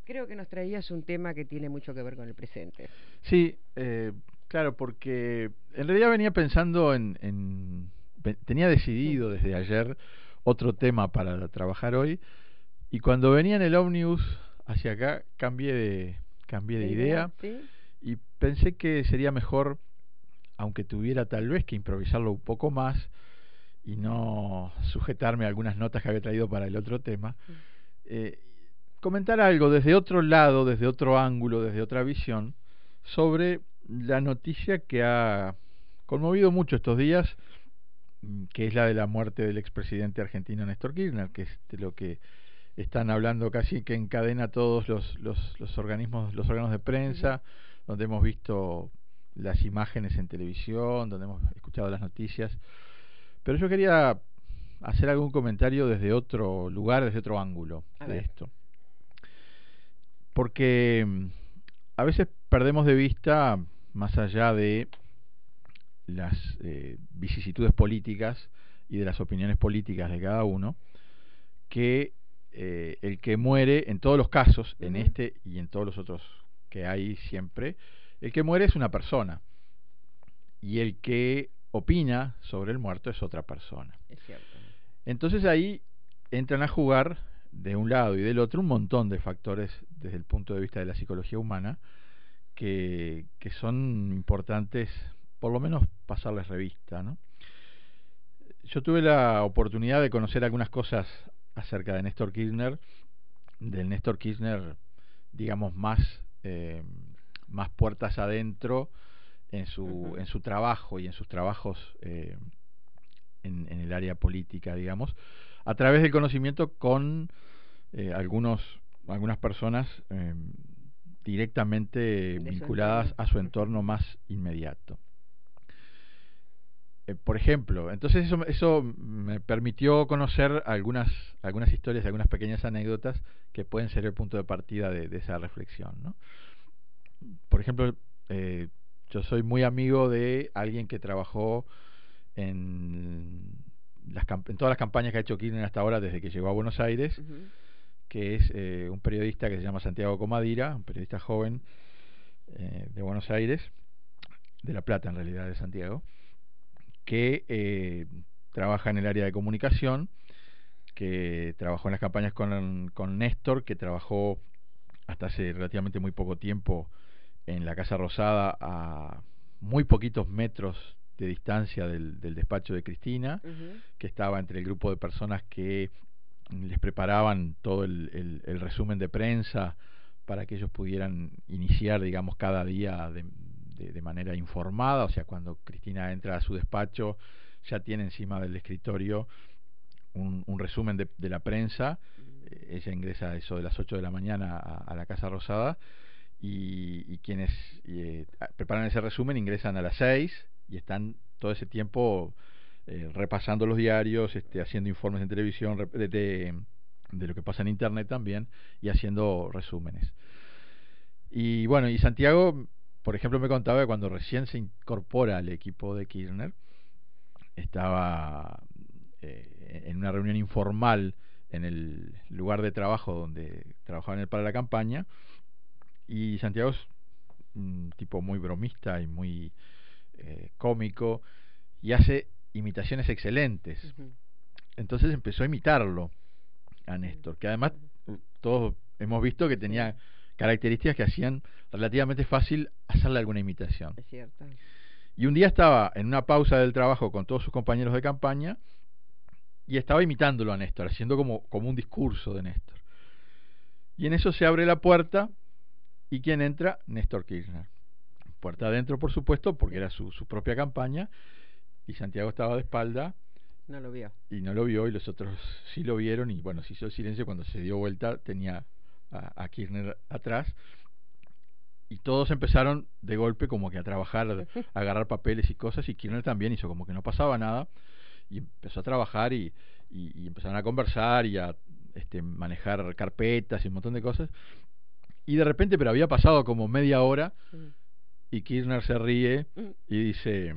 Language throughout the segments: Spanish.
creo que nos traías un tema que tiene mucho que ver con el presente. Sí, claro, porque en realidad venía pensando tenía decidido desde ayer otro tema para trabajar hoy, y cuando venía en el ómnibus hacia acá cambié de ¿De idea? idea ¿Sí? y pensé que sería mejor, aunque tuviera tal vez que improvisarlo un poco más y no sujetarme a algunas notas que había traído para el otro tema, eh, comentar algo desde otro lado, desde otro ángulo, desde otra visión, sobre la noticia que ha conmovido mucho estos días, que es la de la muerte del expresidente argentino Néstor Kirchner, que es de lo que están hablando casi que en cadena todos los organismos, los órganos de prensa, donde hemos visto las imágenes en televisión, donde hemos escuchado las noticias. Pero yo quería hacer algún comentario desde otro lugar, desde otro ángulo A de ver. esto. Porque a veces perdemos de vista, más allá de las vicisitudes políticas y de las opiniones políticas de cada uno, que el que muere, en todos los casos, en este y en todos los otros que hay siempre, el que muere es una persona, y el que opina sobre el muerto es otra persona. Es cierto. Entonces ahí entran a jugar de un lado y del otro un montón de factores desde el punto de vista de la psicología humana que son importantes, por lo menos pasarles revista, ¿no? Yo tuve la oportunidad de conocer algunas cosas acerca de Néstor Kirchner, del Néstor Kirchner, digamos, más puertas adentro en su trabajo y en sus trabajos en el área política, digamos, a través del conocimiento con algunas personas directamente vinculadas a su entorno más inmediato. Por ejemplo, entonces eso me permitió conocer algunas historias, algunas pequeñas anécdotas que pueden ser el punto de partida de esa reflexión, ¿no? Por ejemplo, yo soy muy amigo de alguien que trabajó en todas las campañas que ha hecho Kirchner hasta ahora desde que llegó a Buenos Aires, que es un periodista que se llama Santiago Comadira, un periodista joven de Buenos Aires, de La Plata en realidad, de Santiago, que trabaja en el área de comunicación, que trabajó en las campañas con Néstor, que trabajó hasta hace relativamente muy poco tiempo en la Casa Rosada, a muy poquitos metros de distancia del despacho de Cristina, que estaba entre el grupo de personas que les preparaban todo el resumen de prensa para que ellos pudieran iniciar, digamos, cada día de manera informada. O sea, cuando Cristina entra a su despacho, ya tiene encima del escritorio un resumen de la prensa. Ella ingresa a eso de las 8 de la mañana a la Casa Rosada, y quienes preparan ese resumen ingresan a las 6 y están todo ese tiempo repasando los diarios, haciendo informes en televisión de lo que pasa en internet también, y haciendo resúmenes. Y bueno, y Santiago, por ejemplo, me contaba que cuando recién se incorpora al equipo de Kirchner, estaba en una reunión informal en el lugar de trabajo donde trabajaban él para la campaña, y Santiago es un tipo muy bromista y muy cómico, y hace imitaciones excelentes. Entonces empezó a imitarlo a Néstor, que además todos hemos visto que tenía características que hacían relativamente fácil hacerle alguna imitación. Es cierto. Y un día estaba en una pausa del trabajo con todos sus compañeros de campaña y estaba imitándolo a Néstor, haciendo como un discurso de Néstor. Y en eso se abre la puerta, y ¿quién entra? Néstor Kirchner. Puerta adentro, por supuesto, porque era su propia campaña, y Santiago estaba de espalda. No lo vio. Y no lo vio, y los otros sí lo vieron, y bueno, se hizo el silencio. Cuando se dio vuelta tenía a Kirchner atrás, y todos empezaron de golpe como que a trabajar, a agarrar papeles y cosas, y Kirchner también hizo como que no pasaba nada, y empezó a trabajar, y empezaron a conversar y a manejar carpetas y un montón de cosas, y de repente, pero había pasado como media hora, y Kirchner se ríe y dice: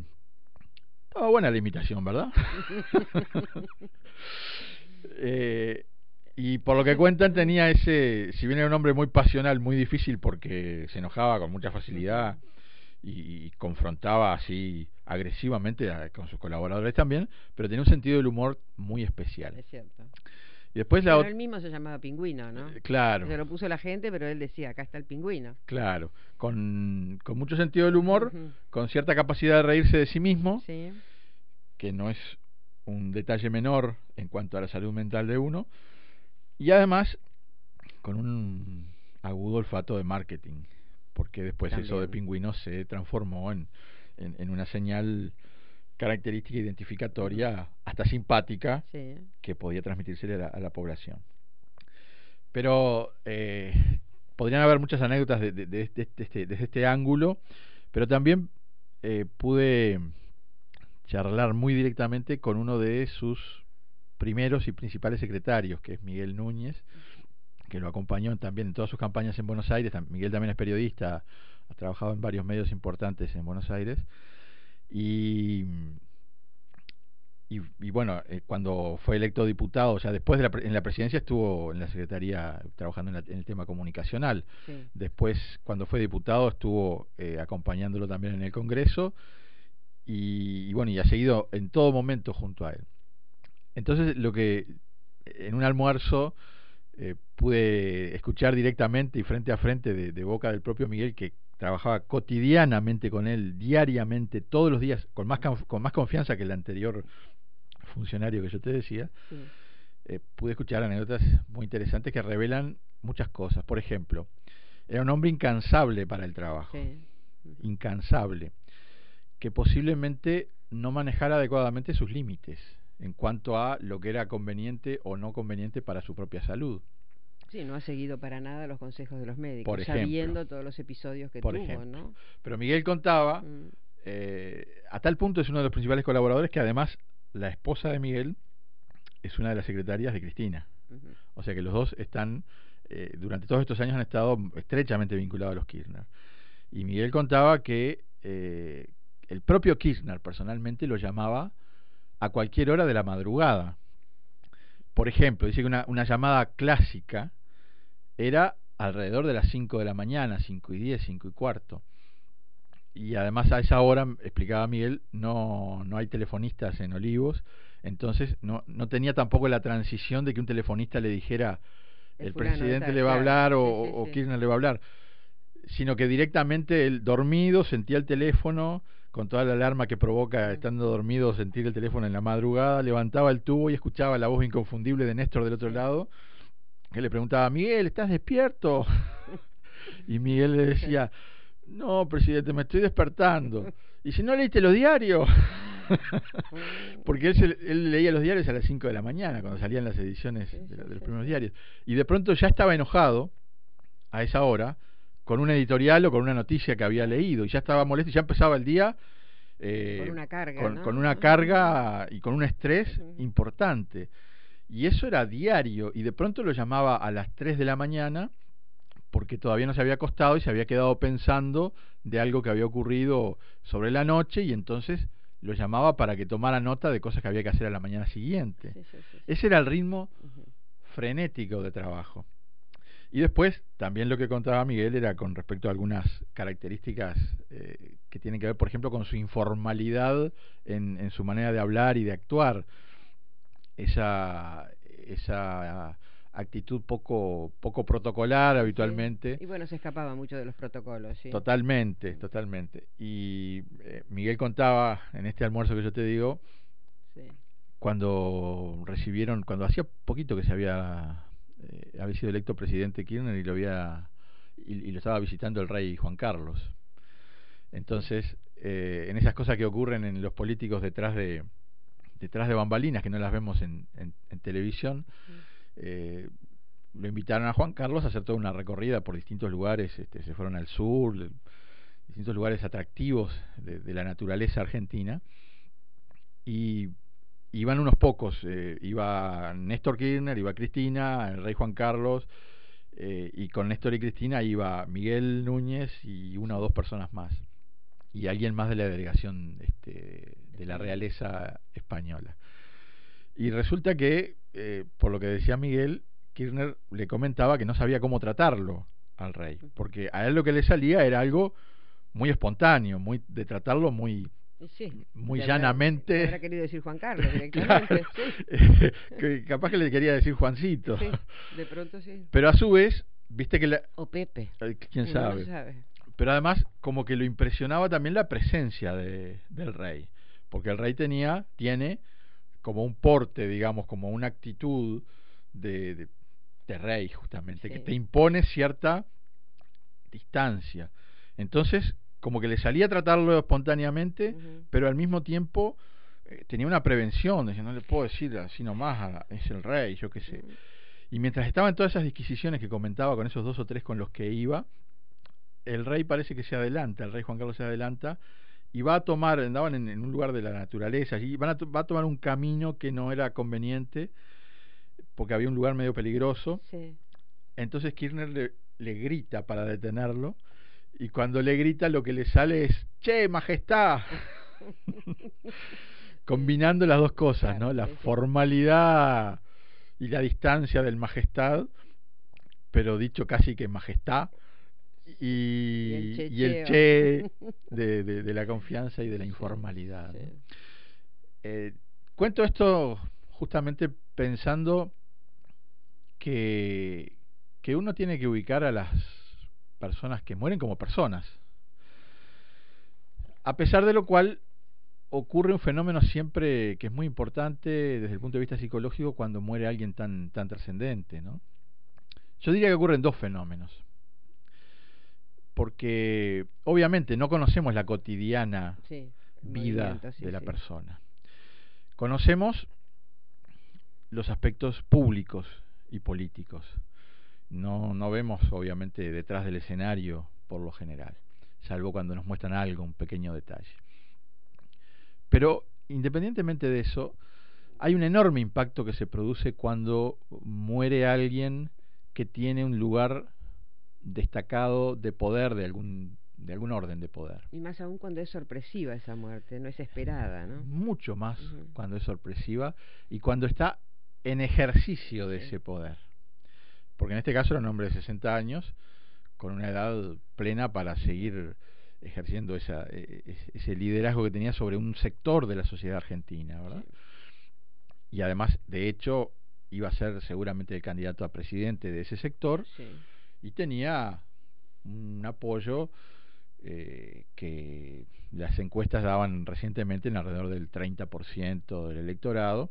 estaba buena la imitación, ¿verdad? Y por lo que cuentan tenía ese, si bien era un hombre muy pasional, muy difícil porque se enojaba con mucha facilidad y confrontaba así agresivamente con sus colaboradores también, pero tenía un sentido del humor muy especial. Es cierto. Y después Bueno, él mismo se llamaba Pingüino, ¿no? Claro. Se lo puso la gente, pero él decía, acá está el pingüino. Claro, con mucho sentido del humor, con cierta capacidad de reírse de sí mismo, sí, que no es un detalle menor en cuanto a la salud mental de uno, y además con un agudo olfato de marketing, porque después también. Eso de Pingüino se transformó en una señal característica identificatoria, hasta simpática, sí, que podía transmitirse a la población. Pero podrían haber muchas anécdotas desde este ángulo, pero también pude charlar muy directamente con uno de sus primeros y principales secretarios, que es Miguel Núñez, que lo acompañó también en todas sus campañas en Buenos Aires. Miguel también es periodista, ha trabajado en varios medios importantes en Buenos Aires, y bueno, cuando fue electo diputado, o sea, después en la presidencia estuvo en la Secretaría trabajando en el tema comunicacional. sí. Después, cuando fue diputado, estuvo acompañándolo también en el Congreso y bueno, y ha seguido en todo momento junto a él. Entonces, lo que en un almuerzo pude escuchar directamente y frente a frente de boca del propio Miguel, que trabajaba cotidianamente con él, diariamente, todos los días, con más confianza que el anterior funcionario que yo te decía, pude escuchar anécdotas muy interesantes que revelan muchas cosas. Por ejemplo, era un hombre incansable para el trabajo, incansable, que posiblemente no manejara adecuadamente sus límites en cuanto a lo que era conveniente o no conveniente para su propia salud. Sí, no ha seguido para nada los consejos de los médicos, por ejemplo, sabiendo todos los episodios que por tuvo, ejemplo. ¿no? Pero Miguel contaba, a tal punto es uno de los principales colaboradores, que además la esposa de Miguel es una de las secretarias de Cristina. O sea que los dos están, durante todos estos años han estado estrechamente vinculados a los Kirchner. Y Miguel contaba que el propio Kirchner personalmente lo llamaba a cualquier hora de la madrugada. Por ejemplo, dice que una llamada clásica era alrededor de las 5 de la mañana, 5:10, 5:15. Y además a esa hora, explicaba Miguel, no hay telefonistas en Olivos, entonces no tenía tampoco la transición de que un telefonista le dijera el presidente le va a hablar o Kirchner le va a hablar, sino que directamente él, dormido, sentía el teléfono, con toda la alarma que provoca estando dormido sentir el teléfono en la madrugada, levantaba el tubo y escuchaba la voz inconfundible de Néstor del otro lado, que le preguntaba: Miguel, ¿estás despierto? Y Miguel le decía: no, presidente, me estoy despertando. ¿Y si no leíste los diarios? Porque él leía los diarios a las 5 de la mañana, cuando salían las ediciones de los primeros diarios. Y de pronto ya estaba enojado a esa hora con un editorial o con una noticia que había leído, y ya estaba molesto y ya empezaba el día con una carga, ¿no? con una carga y con un estrés importante. Y eso era diario, y de pronto lo llamaba a las 3 de la mañana porque todavía no se había acostado y se había quedado pensando de algo que había ocurrido sobre la noche, y entonces lo llamaba para que tomara nota de cosas que había que hacer a la mañana siguiente. Ese era el ritmo frenético de trabajo. Y después, también lo que contaba Miguel era con respecto a algunas características que tienen que ver, por ejemplo, con su informalidad en su manera de hablar y de actuar. Esa actitud poco protocolar habitualmente. Y bueno, se escapaba mucho de los protocolos, sí. Totalmente. Y Miguel contaba en este almuerzo que yo te digo, cuando hacía poquito que había sido electo presidente Kirchner y lo estaba visitando el rey Juan Carlos. Entonces, en esas cosas que ocurren en los políticos detrás de bambalinas, que no las vemos en televisión, lo invitaron a Juan Carlos a hacer toda una recorrida por distintos lugares, se fueron al sur, distintos lugares atractivos de la naturaleza argentina, y iban unos pocos, iba Néstor Kirchner, iba Cristina, el rey Juan Carlos, y con Néstor y Cristina iba Miguel Núñez y una o dos personas más, y alguien más de la delegación de la realeza española. Y resulta que, por lo que decía Miguel, Kirchner le comentaba que no sabía cómo tratarlo al rey, porque a él lo que le salía era algo muy espontáneo, muy de tratarlo muy llanamente. Habrá querido decir Juan Carlos directamente. Claro, que capaz que le quería decir Juancito. Sí, de pronto sí. Pero a su vez, viste que o Pepe. ¿Quién sabe? No sabe. Pero además, como que lo impresionaba también la presencia del rey, porque el rey tiene como un porte, digamos, como una actitud de rey, justamente, que te impone cierta distancia. Entonces, como que le salía a tratarlo espontáneamente, pero al mismo tiempo tenía una prevención, decía, no le puedo decir así nomás, es el rey, yo qué sé. Y mientras estaba en todas esas disquisiciones que comentaba con esos 2 o 3 con los que iba, el rey parece que se adelanta, el rey Juan Carlos se adelanta y va a tomar, andaban en un lugar de la naturaleza, y va a tomar un camino que no era conveniente, porque había un lugar medio peligroso. Sí. Entonces Kirchner le grita para detenerlo, y cuando le grita lo que le sale es ¡che, majestad! Combinando las dos cosas, claro, ¿no? La formalidad y la distancia del majestad, pero dicho casi que majestad, y el che de la confianza y de la informalidad, ¿no? Cuento esto justamente pensando que uno tiene que ubicar a las personas que mueren como personas, a pesar de lo cual ocurre un fenómeno siempre que es muy importante desde el punto de vista psicológico cuando muere alguien tan trascendente, ¿no? Yo diría que ocurren 2 fenómenos, porque obviamente no conocemos la cotidiana vida de la persona. Conocemos los aspectos públicos y políticos. No vemos obviamente detrás del escenario por lo general, salvo cuando nos muestran algo, un pequeño detalle. Pero independientemente de eso, hay un enorme impacto que se produce cuando muere alguien que tiene un lugar destacado de poder, de algún orden de poder. Y más aún cuando es sorpresiva esa muerte, no es esperada, ¿no? Mucho más cuando es sorpresiva y cuando está en ejercicio de ese poder. Porque en este caso era un hombre de 60 años, con una edad plena para seguir ejerciendo ese liderazgo que tenía sobre un sector de la sociedad argentina, ¿verdad? Y además, de hecho, iba a ser seguramente el candidato a presidente de ese sector, y tenía un apoyo que las encuestas daban recientemente en alrededor del 30% del electorado,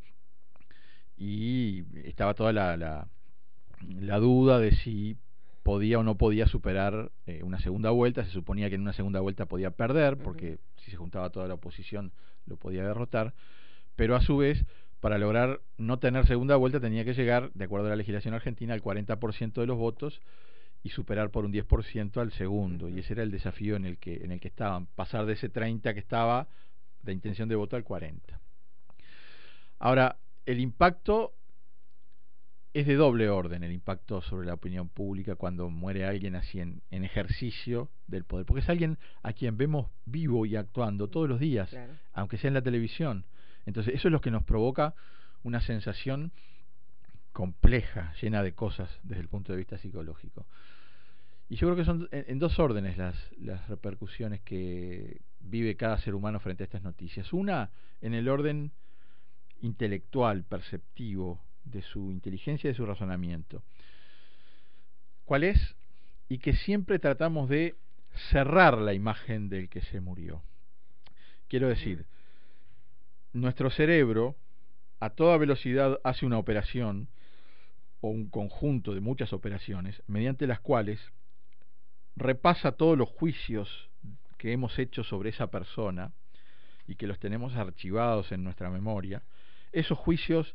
y estaba toda la duda de si podía o no podía superar una segunda vuelta. Se suponía que en una segunda vuelta podía perder, porque si se juntaba toda la oposición lo podía derrotar, pero a su vez, para lograr no tener segunda vuelta, tenía que llegar, de acuerdo a la legislación argentina, al 40% de los votos y superar por un 10% al segundo, y ese era el desafío en el que estaban, pasar de ese 30 que estaba de intención de voto al 40. Ahora, el impacto es de doble orden, el impacto sobre la opinión pública cuando muere alguien así en ejercicio del poder, porque es alguien a quien vemos vivo y actuando todos los días, claro, aunque sea en la televisión. Entonces eso es lo que nos provoca una sensación compleja, llena de cosas desde el punto de vista psicológico. Y yo creo que son en 2 órdenes las repercusiones que vive cada ser humano frente a estas noticias. Una, en el orden intelectual, perceptivo, de su inteligencia y de su razonamiento. ¿Cuál es? Y que siempre tratamos de cerrar la imagen del que se murió. Quiero decir, nuestro cerebro a toda velocidad hace una operación o un conjunto de muchas operaciones mediante las cuales repasa todos los juicios que hemos hecho sobre esa persona y que los tenemos archivados en nuestra memoria. Esos juicios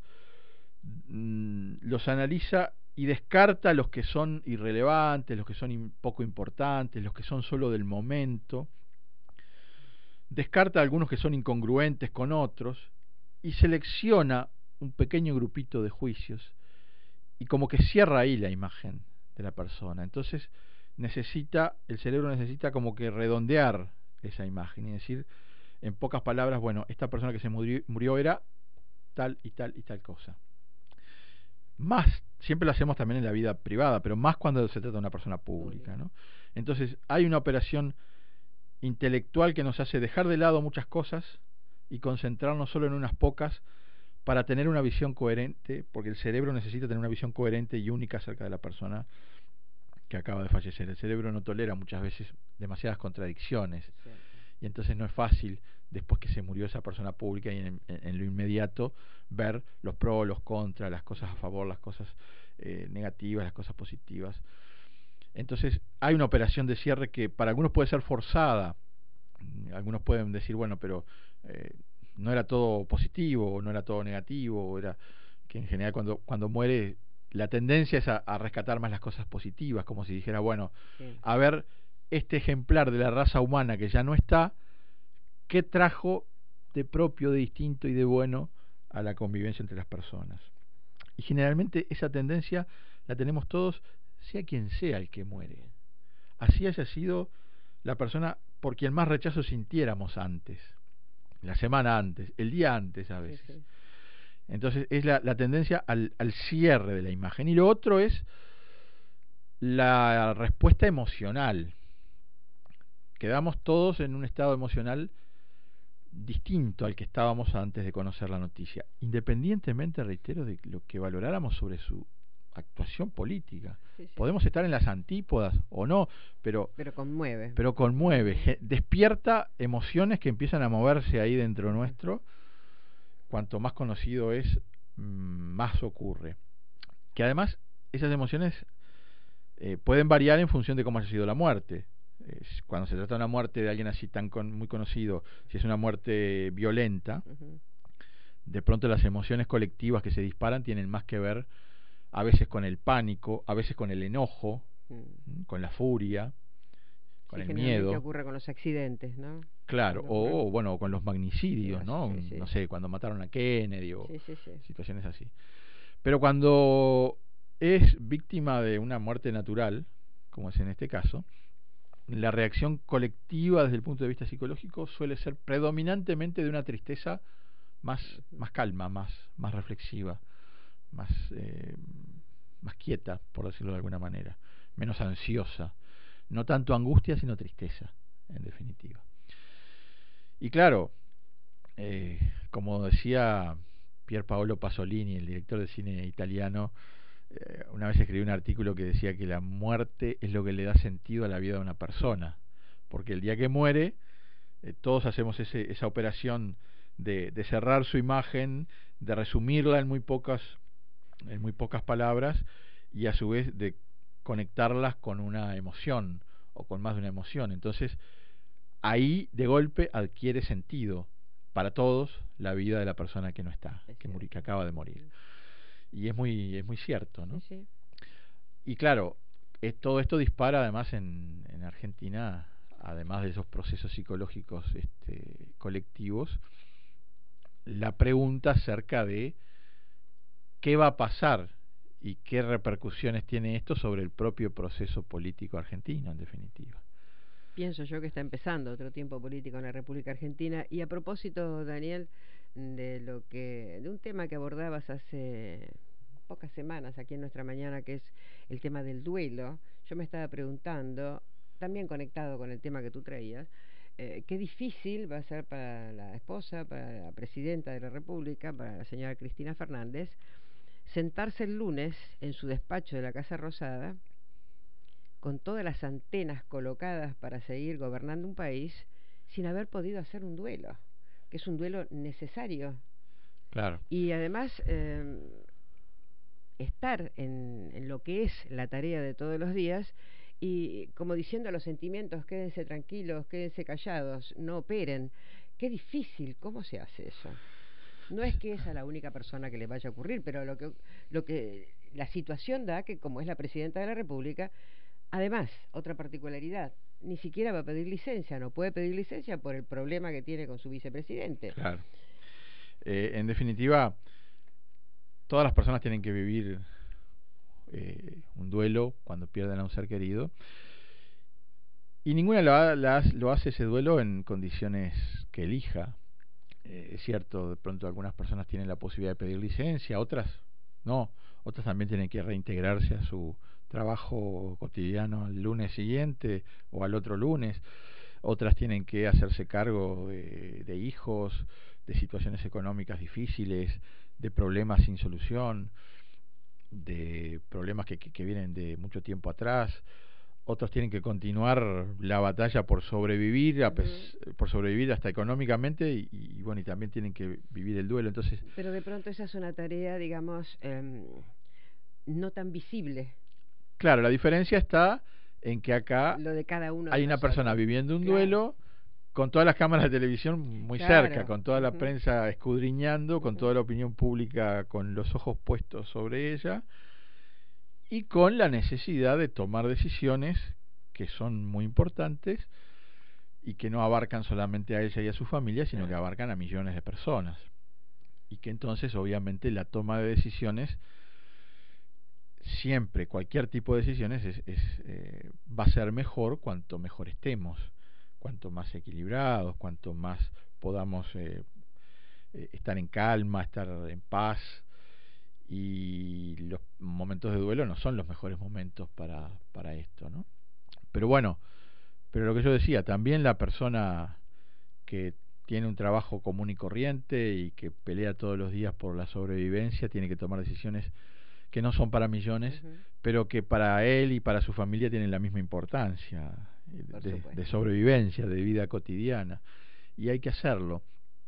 los analiza y descarta los que son irrelevantes, los que son poco importantes, los que son solo del momento, descarta algunos que son incongruentes con otros y selecciona un pequeño grupito de juicios y como que cierra ahí la imagen de la persona. Entonces el cerebro necesita como que redondear esa imagen y decir, en pocas palabras, bueno, esta persona que se murió era tal y tal y tal cosa. Más siempre lo hacemos también en la vida privada, pero más cuando se trata de una persona pública, ¿no? Entonces, hay una operación intelectual que nos hace dejar de lado muchas cosas y concentrarnos solo en unas pocas para tener una visión coherente, porque el cerebro necesita tener una visión coherente y única acerca de la persona que acaba de fallecer. El cerebro no tolera muchas veces demasiadas contradicciones, y entonces no es fácil, después que se murió esa persona pública y en lo inmediato, ver los pros, los contras, las cosas a favor, las cosas negativas, las cosas positivas. Entonces hay una operación de cierre que para algunos puede ser forzada. Algunos pueden decir, bueno, pero no era todo positivo, o no era todo negativo, o era que en general cuando muere la tendencia es a rescatar más las cosas positivas, como si dijera, bueno, a ver, este ejemplar de la raza humana que ya no está, ¿qué trajo de propio, de distinto y de bueno a la convivencia entre las personas? Y generalmente esa tendencia la tenemos todos, sea quien sea el que muere. Así haya sido la persona por quien más rechazo sintiéramos antes, la semana antes, el día antes a veces. Sí, sí. Entonces es la tendencia al cierre de la imagen. Y lo otro es la respuesta emocional. Quedamos todos en un estado emocional distinto al que estábamos antes de conocer la noticia, independientemente, reitero, de lo que valoráramos sobre su actuación política. Sí, sí. Podemos estar en las antípodas o no, pero conmueve. Pero conmueve, despierta emociones que empiezan a moverse ahí dentro nuestro. Cuanto más conocido es, más ocurre. Que además esas emociones pueden variar en función de cómo haya sido la muerte. Cuando se trata de una muerte de alguien así tan muy conocido, si es una muerte violenta, de pronto las emociones colectivas que se disparan tienen más que ver a veces con el pánico, a veces con el enojo, con la furia, con el miedo. Que ocurre con los accidentes, ¿no? Claro, o bueno, con los magnicidios, ¿no? Sí, sí. No sé, cuando mataron a Kennedy o situaciones así. Pero cuando es víctima de una muerte natural, como es en este caso, la reacción colectiva desde el punto de vista psicológico suele ser predominantemente de una tristeza más calma, más reflexiva, más quieta, por decirlo de alguna manera, menos ansiosa. No tanto angustia, sino tristeza, en definitiva. Y claro, como decía Pier Paolo Pasolini, el director de cine italiano, una vez escribió un artículo que decía que la muerte es lo que le da sentido a la vida de una persona, porque el día que muere, todos hacemos esa operación de cerrar su imagen, de resumirla en muy pocas palabras, y a su vez de conectarlas con una emoción o con más de una emoción. Entonces ahí de golpe adquiere sentido para todos la vida de la persona que no está, que acaba de morir. Y es muy cierto, ¿no? Sí, sí. Y claro, todo esto dispara además en Argentina, además de esos procesos psicológicos colectivos, la pregunta acerca de qué va a pasar y qué repercusiones tiene esto sobre el propio proceso político argentino, en definitiva. Pienso yo que está empezando otro tiempo político en la República Argentina. Y a propósito, Daniel, de un tema que abordabas hace pocas semanas aquí en Nuestra Mañana, que es el tema del duelo, yo me estaba preguntando, también conectado con el tema que tú traías, qué difícil va a ser para la esposa, para la presidenta de la República, para la señora Cristina Fernández, sentarse el lunes en su despacho de la Casa Rosada, con todas las antenas colocadas para seguir gobernando un país, sin haber podido hacer un duelo, que es un duelo necesario. Claro. Y además estar en lo que es la tarea de todos los días y como diciendo a los sentimientos, quédense tranquilos, quédense callados, no operen. Qué difícil, ¿cómo se hace eso? No es que esa es la única persona que le vaya a ocurrir, pero lo que la situación da que, como es la presidenta de la República, además, otra particularidad, ni siquiera va a pedir licencia, no puede pedir licencia por el problema que tiene con su vicepresidente. Claro. En definitiva, todas las personas tienen que vivir un duelo cuando pierden a un ser querido, y ninguna lo hace ese duelo en condiciones que elija. Es cierto, de pronto algunas personas tienen la posibilidad de pedir licencia, otras no, otras también tienen que reintegrarse a su trabajo cotidiano al lunes siguiente o al otro lunes, otras tienen que hacerse cargo de hijos, de situaciones económicas difíciles, de problemas sin solución, de problemas que vienen de mucho tiempo atrás. Otros tienen que continuar la batalla por sobrevivir, por sobrevivir hasta económicamente y bueno, y también tienen que vivir el duelo. Entonces, pero de pronto esa es una tarea, digamos, no tan visible. Claro, la diferencia está en que acá lo de cada uno hay de una persona nosotros. viviendo un Claro. duelo con todas las cámaras de televisión muy Claro. cerca, con toda la prensa escudriñando, con toda la opinión pública con los ojos puestos sobre ella, y con la necesidad de tomar decisiones que son muy importantes y que no abarcan solamente a ella y a su familia, sino que abarcan a millones de personas. Y que entonces, obviamente, la toma de decisiones, siempre, cualquier tipo de decisiones, va a ser mejor cuanto mejor estemos, cuanto más equilibrados, cuanto más podamos estar en calma, estar en paz. Y los momentos de duelo no son los mejores momentos para esto, ¿no? Pero bueno, pero lo que yo decía, también la persona que tiene un trabajo común y corriente y que pelea todos los días por la sobrevivencia tiene que tomar decisiones que no son para millones, pero que para él y para su familia tienen la misma importancia de sobrevivencia, de vida cotidiana, y hay que hacerlo.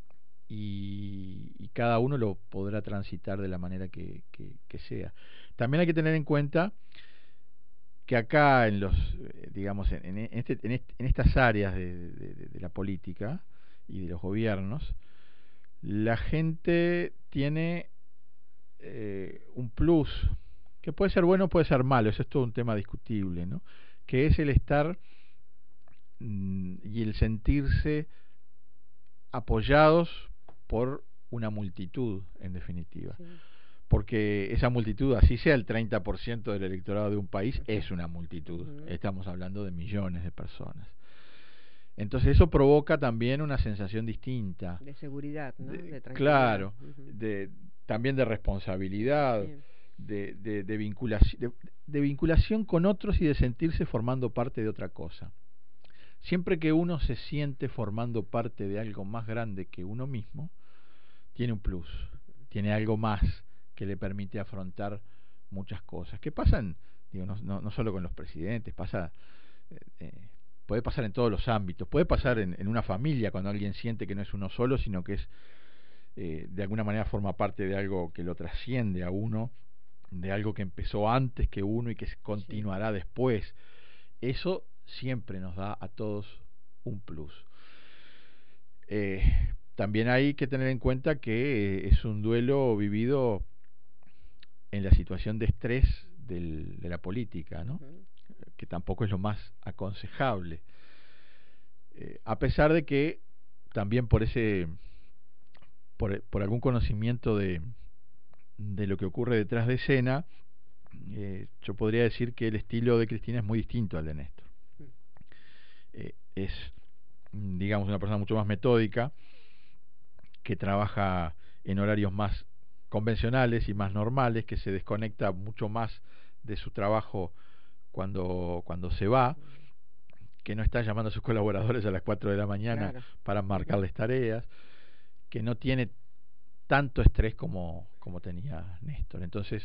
Y cada uno lo podrá transitar de la manera que sea. También hay que tener en cuenta que acá en los, digamos, en estas áreas de la política y de los gobiernos, la gente tiene un plus que puede ser bueno, puede ser malo, eso es todo un tema discutible, ¿no? Que es el estar y el sentirse apoyados por una multitud, en definitiva. Sí. Porque esa multitud, así sea el 30% del electorado de un país, es una multitud. Estamos hablando de millones de personas. Entonces eso provoca también una sensación distinta. De seguridad, ¿no? De tranquilidad. Claro, también de responsabilidad, sí. de vinculación con otros y de sentirse formando parte de otra cosa. Siempre que uno se siente formando parte de algo más grande que uno mismo, tiene un plus, tiene algo más que le permite afrontar muchas cosas. Que pasan, digo, no solo con los presidentes, puede pasar en todos los ámbitos, puede pasar en una familia cuando alguien siente que no es uno solo, sino que es de alguna manera forma parte de algo que lo trasciende a uno, de algo que empezó antes que uno y que continuará después. Eso siempre nos da a todos un plus. También hay que tener en cuenta que es un duelo vivido en la situación de estrés de la política, ¿no? Que tampoco es lo más aconsejable. A pesar de que también por algún conocimiento de lo que ocurre detrás de escena, yo podría decir que el estilo de Cristina es muy distinto al de Néstor. Es, digamos, una persona mucho más metódica, que trabaja en horarios más convencionales y más normales, que se desconecta mucho más de su trabajo cuando se va, que no está llamando a sus colaboradores a las 4 de la mañana para marcarles tareas, que no tiene tanto estrés como tenía Néstor. Entonces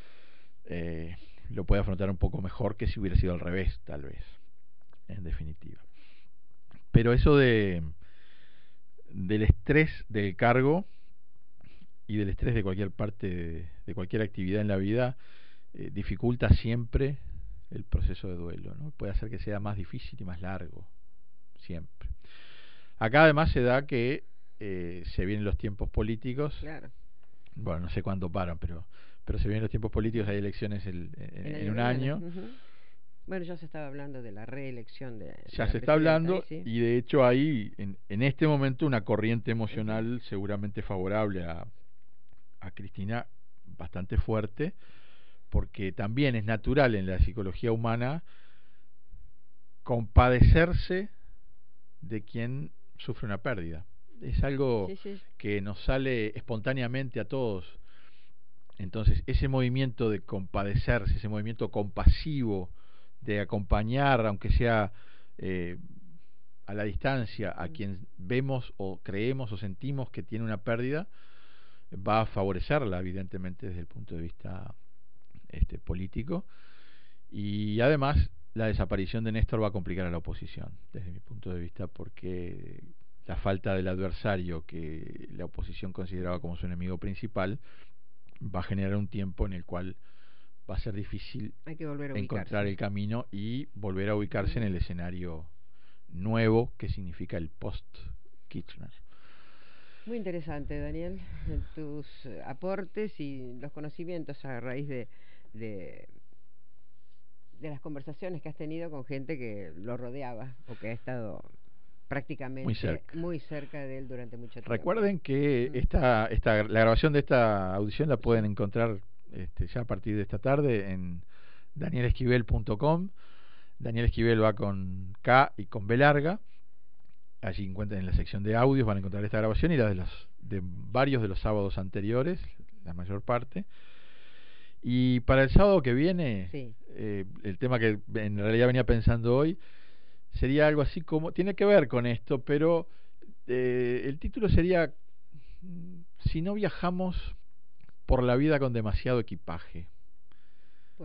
lo puede afrontar un poco mejor que si hubiera sido al revés, tal vez, en definitiva. Pero eso del estrés del cargo y del estrés de cualquier parte, de cualquier actividad en la vida, dificulta siempre el proceso de duelo, ¿no? Puede hacer que sea más difícil y más largo, siempre. Acá además se da que se vienen los tiempos políticos. Claro. Bueno, no sé cuándo paran, pero se vienen los tiempos políticos, hay elecciones en un año. Bueno, ya se estaba hablando de la reelección de ya se está hablando, y de hecho hay en este momento una corriente emocional seguramente favorable a Cristina, bastante fuerte, porque también es natural en la psicología humana compadecerse de quien sufre una pérdida. Es algo que nos sale espontáneamente a todos. Entonces, ese movimiento de compadecerse, ese movimiento compasivo de acompañar, aunque sea a la distancia, a quien vemos o creemos o sentimos que tiene una pérdida, va a favorecerla, evidentemente, desde el punto de vista político. Y además, la desaparición de Néstor va a complicar a la oposición, desde mi punto de vista, porque la falta del adversario que la oposición consideraba como su enemigo principal va a generar un tiempo en el cual va a ser difícil encontrar el camino y volver a ubicarse en el escenario nuevo que significa el post-Kirchner. Muy interesante, Daniel, tus aportes y los conocimientos a raíz de las conversaciones que has tenido con gente que lo rodeaba o que ha estado prácticamente muy cerca de él durante mucho tiempo. Recuerden que la grabación de esta audición la pueden encontrar ya a partir de esta tarde en danielesquivel.com. Daniel Esquivel va con K y con B larga. Allí encuentran en la sección de audios, van a encontrar esta grabación y la de varios de los sábados anteriores, la mayor parte. Y para el sábado que viene, sí, el tema que en realidad venía pensando hoy sería algo así como, tiene que ver con esto, pero el título sería: si no viajamos por la vida con demasiado equipaje.